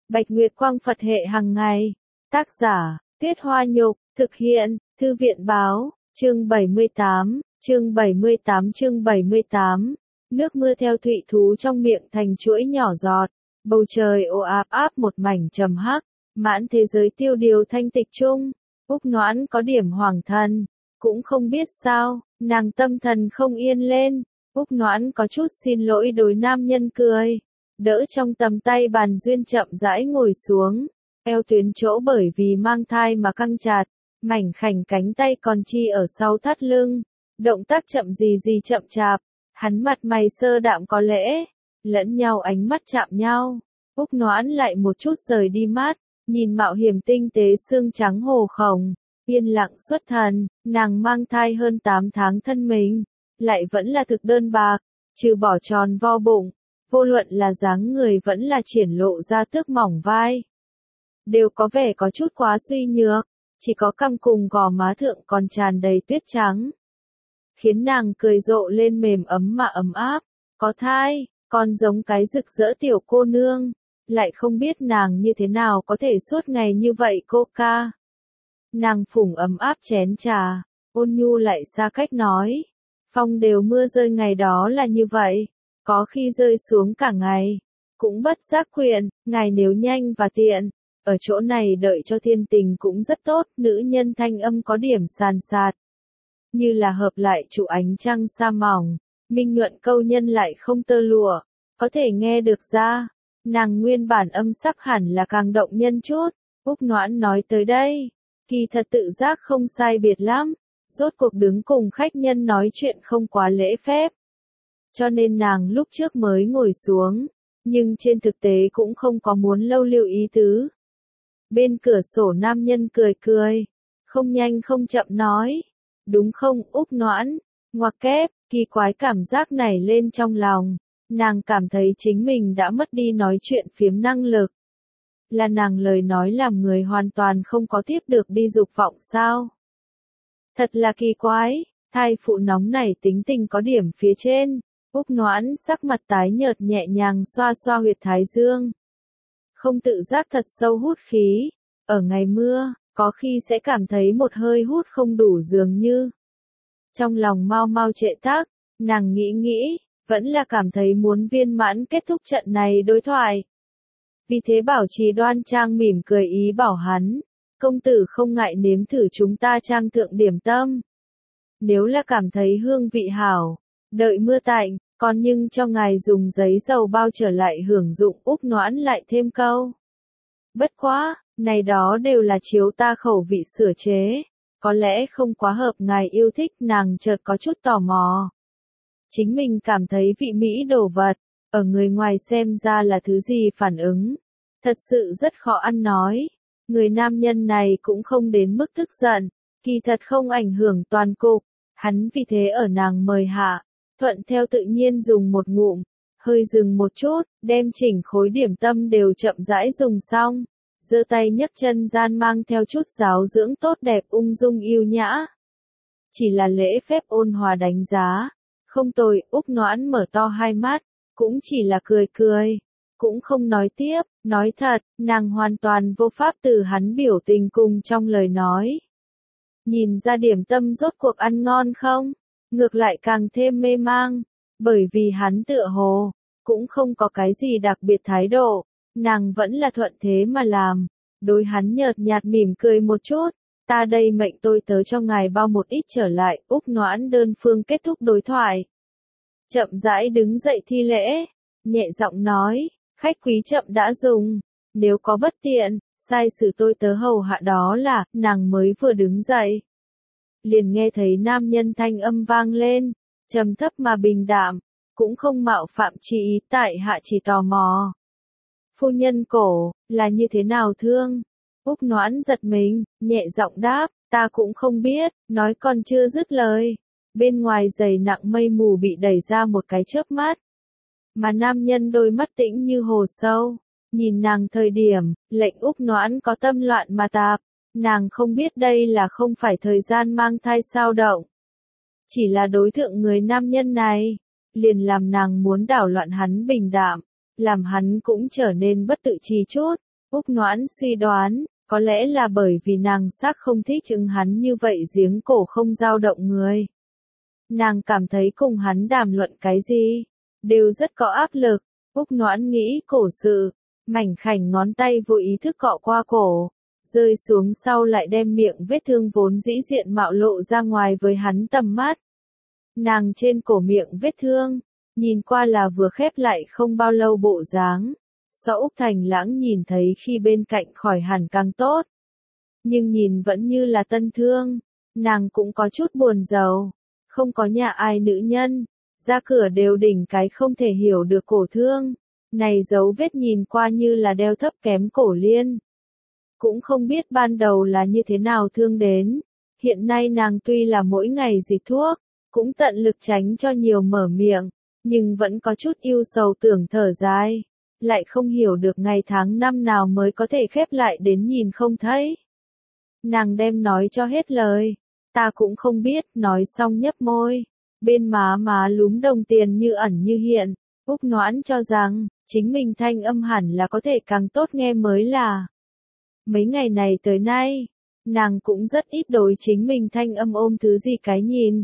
Bạch Nguyệt Quang Phật hệ hàng ngày. Tác giả, Tuyết Hoa Nhục, thực hiện, Thư viện Báo, chương 78, chương 78. Nước mưa theo thụy thú trong miệng thành chuỗi nhỏ giọt, bầu trời ồ áp áp một mảnh trầm hắc, mãn thế giới tiêu điều thanh tịch chung. Úc Noãn có điểm hoàng thần, cũng không biết sao, nàng tâm thần không yên lên. Úc Noãn có chút xin lỗi đối nam nhân cười, đỡ trong tầm tay bàn duyên chậm rãi ngồi xuống, eo tuyến chỗ bởi vì mang thai mà căng chặt, mảnh khảnh cánh tay còn chi ở sau thắt lưng, động tác chậm gì chậm chạp, hắn mặt mày sơ đạm có lễ, lẫn nhau ánh mắt chạm nhau. Úc Noãn lại một chút rời đi mắt, nhìn mạo hiểm tinh tế xương trắng hồ khổng, yên lặng xuất thần, nàng mang thai hơn 8 tháng thân mình, lại vẫn là thực đơn bạc, trừ bỏ tròn vo bụng, vô luận là dáng người vẫn là triển lộ ra tước mỏng vai. Đều có vẻ có chút quá suy nhược, chỉ có cằm cùng gò má thượng còn tràn đầy tuyết trắng. Khiến nàng cười rộ lên mềm ấm mà ấm áp, có thai, còn giống cái rực rỡ tiểu cô nương, lại không biết nàng như thế nào có thể suốt ngày như vậy cô ca. Nàng phủng ấm áp chén trà, ôn nhu lại xa cách nói, phong đều mưa rơi ngày đó là như vậy, có khi rơi xuống cả ngày, cũng bất giác quyện, ngài nếu nhanh và tiện, ở chỗ này đợi cho thiên tình cũng rất tốt, nữ nhân thanh âm có điểm sàn sạt. Như là hợp lại trụ ánh trăng sa mỏng, minh nhuận câu nhân lại không tơ lụa, có thể nghe được ra, nàng nguyên bản âm sắc hẳn là càng động nhân chút. Úc Noãn nói tới đây, kỳ thật tự giác không sai biệt lắm, rốt cuộc đứng cùng khách nhân nói chuyện không quá lễ phép. Cho nên nàng lúc trước mới ngồi xuống, nhưng trên thực tế cũng không có muốn lâu lưu ý tứ. Bên cửa sổ nam nhân cười cười, không nhanh không chậm nói, đúng không Úc Noãn, ngoặc kép, kỳ quái cảm giác nảy lên trong lòng, nàng cảm thấy chính mình đã mất đi nói chuyện phiếm năng lực. Là nàng lời nói làm người hoàn toàn không có tiếp được đi dục vọng sao? Thật là kỳ quái, thai phụ nóng này tính tình có điểm phía trên. Úc Noãn sắc mặt tái nhợt nhẹ nhàng xoa xoa huyệt thái dương. Không tự giác thật sâu hút khí, ở ngày mưa, có khi sẽ cảm thấy một hơi hút không đủ dường như. Trong lòng mau mau trệ tác, nàng nghĩ, vẫn là cảm thấy muốn viên mãn kết thúc trận này đối thoại. Vì thế bảo trì đoan trang mỉm cười ý bảo hắn, công tử không ngại nếm thử chúng ta trang thượng điểm tâm. Nếu là cảm thấy hương vị hảo, đợi mưa tạnh, còn nhưng cho ngài dùng giấy dầu bao trở lại hưởng dụng. Úc Noãn lại thêm câu. Bất quá, này đó đều là chiếu ta khẩu vị sửa chế, có lẽ không quá hợp ngài yêu thích. Nàng chợt có chút tò mò. Chính mình cảm thấy vị mỹ đồ vật, ở người ngoài xem ra là thứ gì phản ứng. Thật sự rất khó ăn nói. Người nam nhân này cũng không đến mức tức giận, kỳ thật không ảnh hưởng toàn cục. Hắn vì thế ở nàng mời hạ, thuận theo tự nhiên dùng một ngụm, hơi dừng một chút, đem chỉnh khối điểm tâm đều chậm rãi dùng xong, giơ tay nhấc chân gian mang theo chút giáo dưỡng tốt đẹp ung dung yêu nhã. Chỉ là lễ phép ôn hòa đánh giá, không tồi. Úc Noãn mở to hai mắt, cũng chỉ là cười cười, cũng không nói tiếp. Nói thật, nàng hoàn toàn vô pháp từ hắn biểu tình cùng trong lời nói nhìn ra điểm tâm rốt cuộc ăn ngon không, ngược lại càng thêm mê mang, bởi vì hắn tựa hồ cũng không có cái gì đặc biệt thái độ, nàng vẫn là thuận thế mà làm, đối hắn nhợt nhạt mỉm cười một chút, ta đây mệnh tôi tớ cho ngài bao một ít trở lại. Úc Noãn đơn phương kết thúc đối thoại, chậm rãi đứng dậy thi lễ, nhẹ giọng nói, khách quý chậm đã dùng, nếu có bất tiện, sai sử tôi tớ hầu hạ đó là. Nàng mới vừa đứng dậy, liền nghe thấy nam nhân thanh âm vang lên, trầm thấp mà bình đạm, cũng không mạo phạm chi ý, tại hạ chỉ tò mò. Phu nhân cổ, là như thế nào thương? Úc Noãn giật mình, nhẹ giọng đáp, ta cũng không biết, nói còn chưa dứt lời. Bên ngoài dày nặng mây mù bị đẩy ra một cái chớp mắt. Mà nam nhân đôi mắt tĩnh như hồ sâu, nhìn nàng thời điểm, lệnh Úc Noãn có tâm loạn mà tạp. Nàng không biết đây là không phải thời gian mang thai sao động. Chỉ là đối tượng người nam nhân này, liền làm nàng muốn đảo loạn hắn bình đạm, làm hắn cũng trở nên bất tự trí chút. Úc Noãn suy đoán, có lẽ là bởi vì nàng xác không thích ưng hắn như vậy giếng cổ không dao động người. Nàng cảm thấy cùng hắn đàm luận cái gì, đều rất có áp lực. Úc Noãn nghĩ cổ sự, mảnh khảnh ngón tay vô ý thức cọ qua cổ, rơi xuống sau lại đem miệng vết thương vốn dĩ diện mạo lộ ra ngoài với hắn tầm mắt. Nàng trên cổ miệng vết thương, nhìn qua là vừa khép lại không bao lâu bộ dáng. So Úc Thành Lãng nhìn thấy khi bên cạnh khỏi hẳn càng tốt. Nhưng nhìn vẫn như là tân thương, nàng cũng có chút buồn rầu. Không có nhà ai nữ nhân, ra cửa đều đỉnh cái không thể hiểu được cổ thương. Này dấu vết nhìn qua như là đeo thấp kém cổ liên. Cũng không biết ban đầu là như thế nào thương đến. Hiện nay nàng tuy là mỗi ngày dịch thuốc, cũng tận lực tránh cho nhiều mở miệng, nhưng vẫn có chút ưu sầu tưởng thở dài. Lại không hiểu được ngày tháng năm nào mới có thể khép lại đến nhìn không thấy. Nàng đem nói cho hết lời, ta cũng không biết, nói xong nhấp môi, bên má lúm đồng tiền như ẩn như hiện. Úc Noãn cho rằng, chính mình thanh âm hẳn là có thể càng tốt nghe mới là. Mấy ngày này tới nay, nàng cũng rất ít đối chính mình thanh âm ôm thứ gì cái nhìn.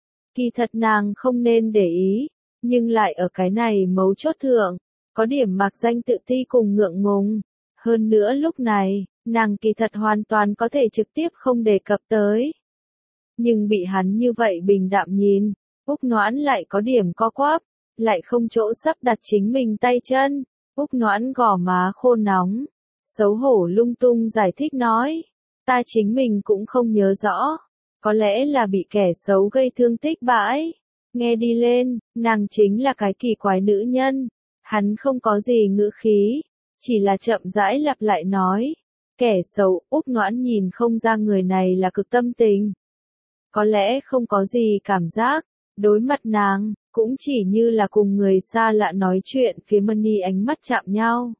Kỳ thật nàng không nên để ý, nhưng lại ở cái này mấu chốt thượng, có điểm mặc danh tự ti cùng ngượng ngùng. Hơn nữa lúc này, nàng kỳ thật hoàn toàn có thể trực tiếp không đề cập tới. Nhưng bị hắn như vậy bình đạm nhìn, Úc Noãn lại có điểm co quắp, lại không chỗ sắp đặt chính mình tay chân. Úc Noãn gò má khô nóng, xấu hổ lung tung giải thích nói, ta chính mình cũng không nhớ rõ, có lẽ là bị kẻ xấu gây thương tích bãi. Nghe đi lên, nàng chính là cái kỳ quái nữ nhân. Hắn không có gì ngữ khí, chỉ là chậm rãi lặp lại nói. Kẻ xấu, Úc Noãn nhìn không ra người này là cực tâm tình. Có lẽ không có gì cảm giác, đối mặt nàng, cũng chỉ như là cùng người xa lạ nói chuyện phía Mani ánh mắt chạm nhau.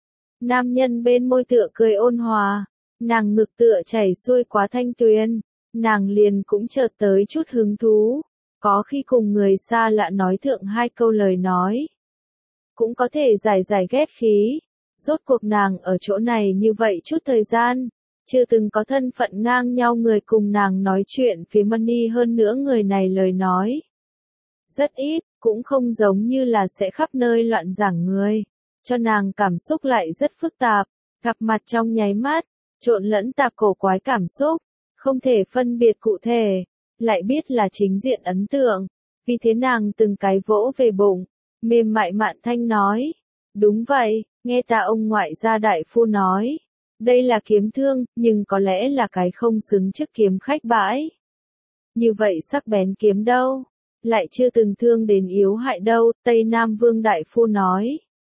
Nam nhân bên môi tựa cười ôn hòa, nàng ngực tựa chảy xuôi quá thanh tuyền, nàng liền cũng chợt tới chút hứng thú, có khi cùng người xa lạ nói thượng hai câu lời nói. Cũng có thể giải ghét khí. Rốt cuộc nàng ở chỗ này như vậy chút thời gian, chưa từng có thân phận ngang nhau người cùng nàng nói chuyện phía Mani, hơn nữa người này lời nói rất ít, cũng không giống như là sẽ khắp nơi loạn giảng người, cho nàng cảm xúc lại rất phức tạp, gặp mặt trong nháy mắt, trộn lẫn tạp cổ quái cảm xúc, không thể phân biệt cụ thể, lại biết là chính diện ấn tượng, vì thế nàng từng cái vỗ về bụng, mềm mại mạn thanh nói, đúng vậy, nghe ta ông ngoại gia đại phu nói, đây là kiếm thương, nhưng có lẽ là cái không xứng chức kiếm khách bãi. Như vậy sắc bén kiếm đâu, lại chưa từng thương đến yếu hại đâu, Tây Nam Vương đại phu nói.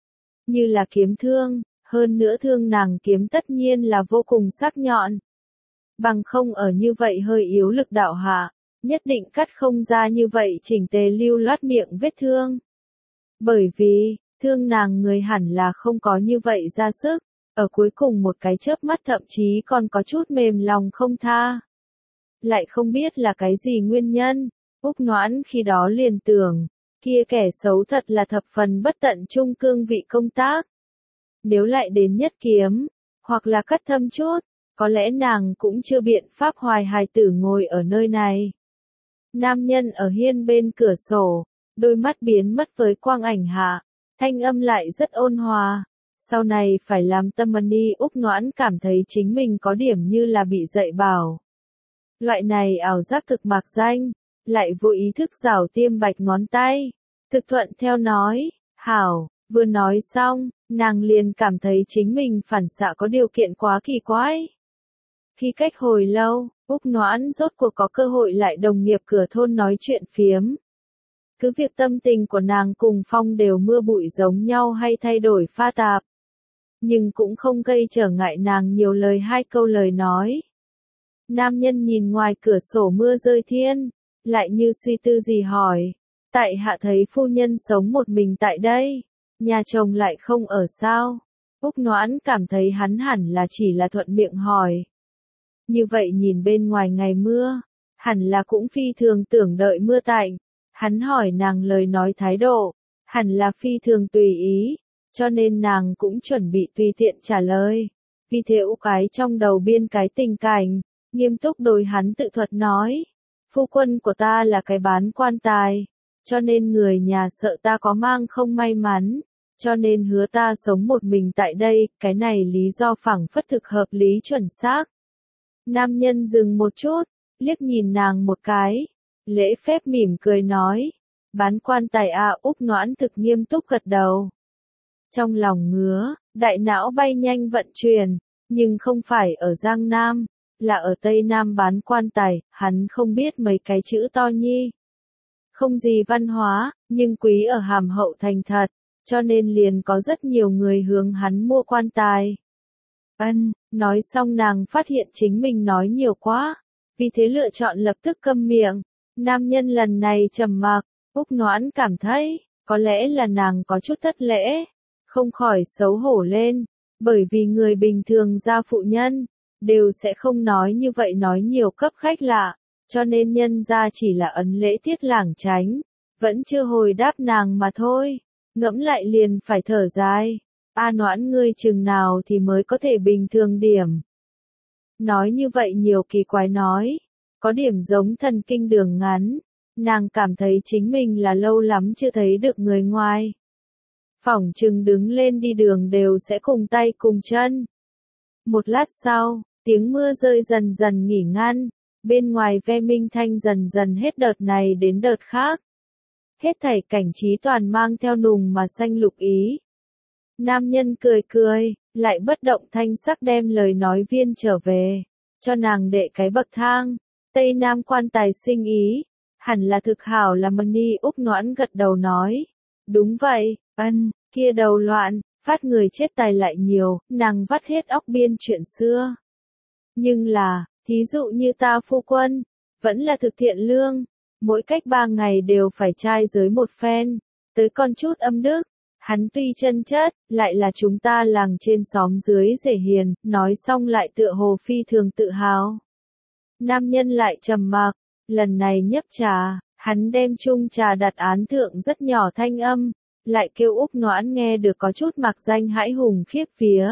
Như là kiếm thương, hơn nữa thương nàng kiếm tất nhiên là vô cùng sắc nhọn. Bằng không ở như vậy hơi yếu lực đạo hạ, nhất định cắt không ra như vậy chỉnh tề lưu loát miệng vết thương. Bởi vì, thương nàng người hẳn là không có như vậy ra sức, ở cuối cùng một cái chớp mắt thậm chí còn có chút mềm lòng không tha. Lại không biết là cái gì nguyên nhân, Úc Noãn khi đó liền tưởng, kia kẻ xấu thật là thập phần bất tận trung cương vị công tác. Nếu lại đến nhất kiếm, hoặc là cắt thâm chút, có lẽ nàng cũng chưa biện pháp hoài hài tử ngồi ở nơi này. Nam nhân ở hiên bên cửa sổ, đôi mắt biến mất với quang ảnh hạ, thanh âm lại rất ôn hòa. Sau này phải làm tâm Mani, Úc Noãn cảm thấy chính mình có điểm như là bị dạy bảo. Loại này ảo giác thực mạc danh, lại vô ý thức rảo tiêm bạch ngón tay. Thực thuận theo nói, hảo, vừa nói xong, nàng liền cảm thấy chính mình phản xạ có điều kiện quá kỳ quái. Khi cách hồi lâu, Úc Noãn rốt cuộc có cơ hội lại đồng nghiệp cửa thôn nói chuyện phiếm. Cứ việc tâm tình của nàng cùng Phong đều mưa bụi giống nhau hay thay đổi pha tạp, nhưng cũng không gây trở ngại nàng nhiều lời hai câu lời nói. Nam nhân nhìn ngoài cửa sổ mưa rơi thiên, lại như suy tư gì hỏi, tại hạ thấy phu nhân sống một mình tại đây, nhà chồng lại không ở sao? Úc Noãn cảm thấy hắn hẳn là chỉ là thuận miệng hỏi. Như vậy nhìn bên ngoài ngày mưa, hẳn là cũng phi thường tưởng đợi mưa tạnh. Hắn hỏi nàng lời nói thái độ, hẳn là phi thường tùy ý, cho nên nàng cũng chuẩn bị tùy tiện trả lời. Vì thế Úc Ái trong đầu biên cái tình cảnh, nghiêm túc đối hắn tự thuật nói. Phu quân của ta là cái bán quan tài, cho nên người nhà sợ ta có mang không may mắn, cho nên hứa ta sống một mình tại đây, cái này lý do phảng phất thực hợp lý chuẩn xác. Nam nhân dừng một chút, liếc nhìn nàng một cái, lễ phép mỉm cười nói, bán quan tài à. Úc Noãn thực nghiêm túc gật đầu. Trong lòng ngứa, đại não bay nhanh vận chuyển, nhưng không phải ở Giang Nam, là ở Tây Nam bán quan tài, hắn không biết mấy cái chữ to nhi. Không gì văn hóa, nhưng quý ở hàm hậu thành thật, cho nên liền có rất nhiều người hướng hắn mua quan tài. Nói xong nàng phát hiện chính mình nói nhiều quá, vì thế lựa chọn lập tức câm miệng. Nam nhân lần này trầm mặc, Úc Noãn cảm thấy, có lẽ là nàng có chút thất lễ, không khỏi xấu hổ lên, bởi vì người bình thường gia phụ nhân, đều sẽ không nói như vậy nói nhiều cấp khách lạ, cho nên nhân gia chỉ là ấn lễ tiết lảng tránh, vẫn chưa hồi đáp nàng mà thôi, ngẫm lại liền phải thở dài. A Noãn ngươi chừng nào thì mới có thể bình thường điểm. Nói như vậy nhiều kỳ quái nói, có điểm giống thần kinh đường ngắn, nàng cảm thấy chính mình là lâu lắm chưa thấy được người ngoài. Phỏng chừng đứng lên đi đường đều sẽ cùng tay cùng chân. Một lát sau, tiếng mưa rơi dần dần nghỉ ngăn, bên ngoài ve minh thanh dần dần hết đợt này đến đợt khác. Hết thảy cảnh trí toàn mang theo nùng mà xanh lục ý. Nam nhân cười cười, lại bất động thanh sắc đem lời nói viên trở về, cho nàng đệ cái bậc thang. Tây Nam quan tài sinh ý, hẳn là thực hảo là money. Úc Noãn gật đầu nói. Đúng vậy, kia đầu loạn, phát người chết tài lại nhiều, nàng vắt hết óc biên chuyện xưa. Nhưng là, thí dụ như ta phu quân, vẫn là thực thiện lương, mỗi cách 3 ngày đều phải trai giới một phen, tới con chút âm đức. Hắn tuy chân chất, lại là chúng ta làng trên xóm dưới rể hiền, nói xong lại tựa hồ phi thường tự hào. Nam nhân lại trầm mặc, lần này nhấp trà, hắn đem chung trà đặt án thượng rất nhỏ thanh âm, lại kêu Úc Noãn nghe được có chút mặc danh hãi hùng khiếp vía.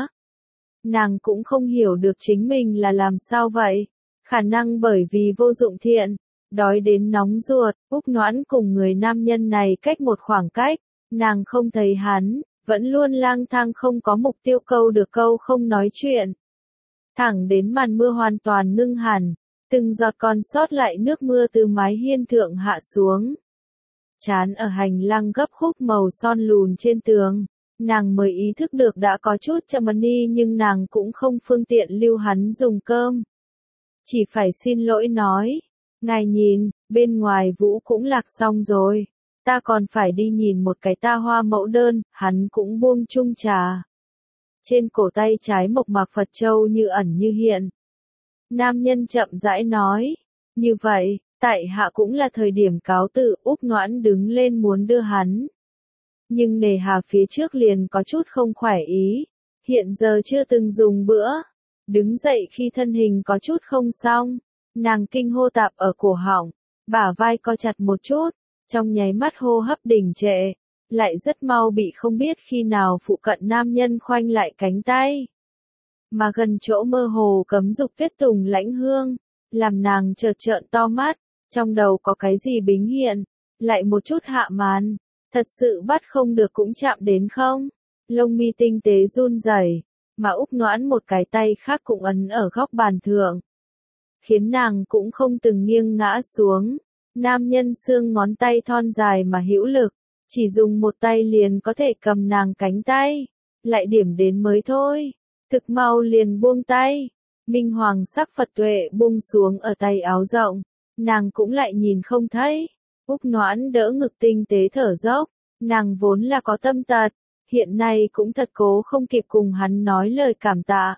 Nàng cũng không hiểu được chính mình là làm sao vậy, khả năng bởi vì vô dụng thiện, đói đến nóng ruột. Úc Noãn cùng người nam nhân này cách một khoảng cách, nàng không thấy hắn, vẫn luôn lang thang không có mục tiêu câu được câu không nói chuyện. Thẳng đến màn mưa hoàn toàn ngưng hẳn, từng giọt còn sót lại nước mưa từ mái hiên thượng hạ xuống. Chán ở hành lang gấp khúc màu son lùn trên tường, nàng mới ý thức được đã có chút chậm money nhưng nàng cũng không phương tiện lưu hắn dùng cơm. Chỉ phải xin lỗi nói, ngài nhìn, bên ngoài vũ cũng lạc xong rồi. Ta còn phải đi nhìn một cái ta hoa mẫu đơn, hắn cũng buông chung trà. Trên cổ tay trái mộc mạc Phật châu như ẩn như hiện. Nam nhân chậm rãi nói, như vậy, tại hạ cũng là thời điểm cáo từ. Úc Noãn đứng lên muốn đưa hắn. Nhưng nề hà phía trước liền có chút không khỏe ý, hiện giờ chưa từng dùng bữa. Đứng dậy khi thân hình có chút không xong, nàng kinh hô tạp ở cổ họng, bả vai co chặt một chút. Trong nháy mắt hô hấp đình trệ, lại rất mau bị không biết khi nào phụ cận nam nhân khoanh lại cánh tay. Mà gần chỗ mơ hồ cấm dục tuyết tùng lãnh hương, làm nàng chợt trợn to mắt, trong đầu có cái gì bính hiện, lại một chút hạ màn, thật sự bắt không được cũng chạm đến không. Lông mi tinh tế run rẩy, mà Úc Noãn một cái tay khác cũng ấn ở góc bàn thượng, khiến nàng cũng không từng nghiêng ngã xuống. Nam nhân xương ngón tay thon dài mà hữu lực, chỉ dùng một tay liền có thể cầm nàng cánh tay, lại điểm đến mới thôi, thực mau liền buông tay. Minh hoàng sắc Phật tuệ buông xuống ở tay áo rộng, nàng cũng lại nhìn không thấy. Úc Noãn đỡ ngực tinh tế thở dốc, nàng vốn là có tâm tật, hiện nay cũng thật cố không kịp cùng hắn nói lời cảm tạ.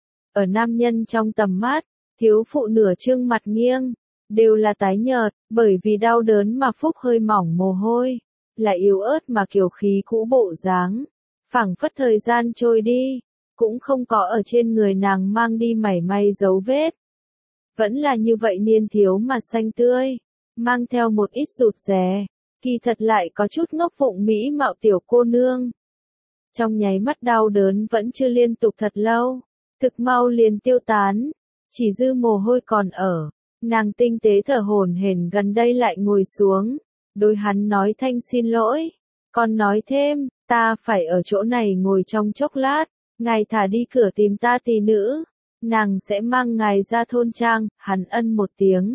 Ở nam nhân trong tầm mắt, thiếu phụ nửa trương mặt nghiêng, đều là tái nhợt, bởi vì đau đớn mà phúc hơi mỏng mồ hôi, là yếu ớt mà kiều khí cũ bộ dáng, phảng phất thời gian trôi đi, cũng không có ở trên người nàng mang đi mảy may dấu vết. Vẫn là như vậy niên thiếu mà xanh tươi, mang theo một ít rụt rè, kỳ thật lại có chút ngốc vụng mỹ mạo tiểu cô nương. Trong nháy mắt đau đớn vẫn chưa liên tục thật lâu, thực mau liền tiêu tán, chỉ dư mồ hôi còn ở. Nàng tinh tế thở hổn hển gần đây lại ngồi xuống, đối hắn nói thanh xin lỗi, còn nói thêm, ta phải ở chỗ này ngồi trong chốc lát, ngài thả đi cửa tìm ta tỷ nữ, nàng sẽ mang ngài ra thôn trang, hắn ân một tiếng.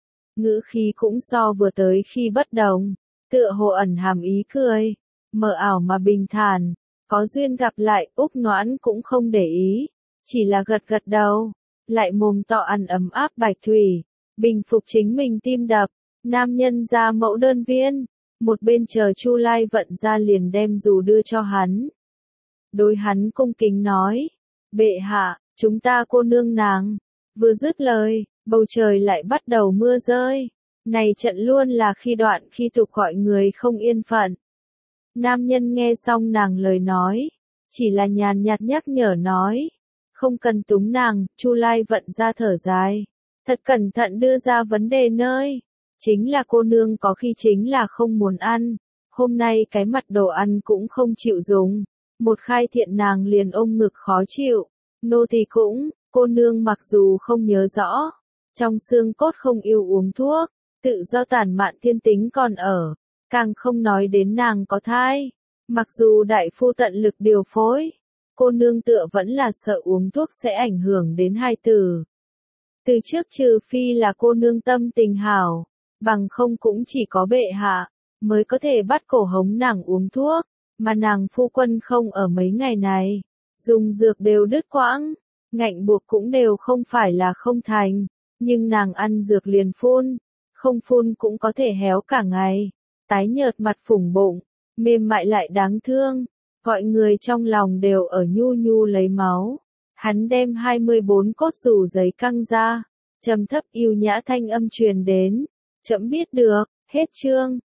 Ngữ khí cũng so vừa tới khi bất đồng, tựa hồ ẩn hàm ý cười, mờ ảo mà bình thản, có duyên gặp lại, Úc Noãn cũng không để ý, chỉ là gật gật đầu, lại mồm to ăn ấm áp bạch thủy, bình phục chính mình tim đập, nam nhân ra mẫu đơn viên, một bên chờ Chu Lai vận ra liền đem dù đưa cho hắn. Đối hắn cung kính nói, bệ hạ, chúng ta cô nương nàng, vừa dứt lời, bầu trời lại bắt đầu mưa rơi, này trận luôn là khi đoạn khi tục gọi người không yên phận. Nam nhân nghe xong nàng lời nói, chỉ là nhàn nhạt nhắc nhở nói, không cần túng nàng, Chu Lai vận ra thở dài, thật cẩn thận đưa ra vấn đề nơi, chính là cô nương có khi chính là không muốn ăn, hôm nay cái mặt đồ ăn cũng không chịu dùng, một khai thiện nàng liền ôm ngực khó chịu, nô tỳ cũng, cô nương mặc dù không nhớ rõ, trong xương cốt không yêu uống thuốc, tự do tản mạn thiên tính còn ở, càng không nói đến nàng có thai, mặc dù đại phu tận lực điều phối, cô nương tựa vẫn là sợ uống thuốc sẽ ảnh hưởng đến hai tử. Từ trước trừ phi là cô nương tâm tình hảo, bằng không cũng chỉ có bệ hạ, mới có thể bắt cổ hống nàng uống thuốc, mà nàng phu quân không ở mấy ngày này, dùng dược đều đứt quãng, ngạnh buộc cũng đều không phải là không thành, nhưng nàng ăn dược liền phun, không phun cũng có thể héo cả ngày, tái nhợt mặt phủng bụng, mềm mại lại đáng thương, gọi người trong lòng đều ở nhu nhu lấy máu. Hắn đem 24 cốt dù giấy căng ra, trầm thấp yêu nhã thanh âm truyền đến, trẫm biết được, hết chương.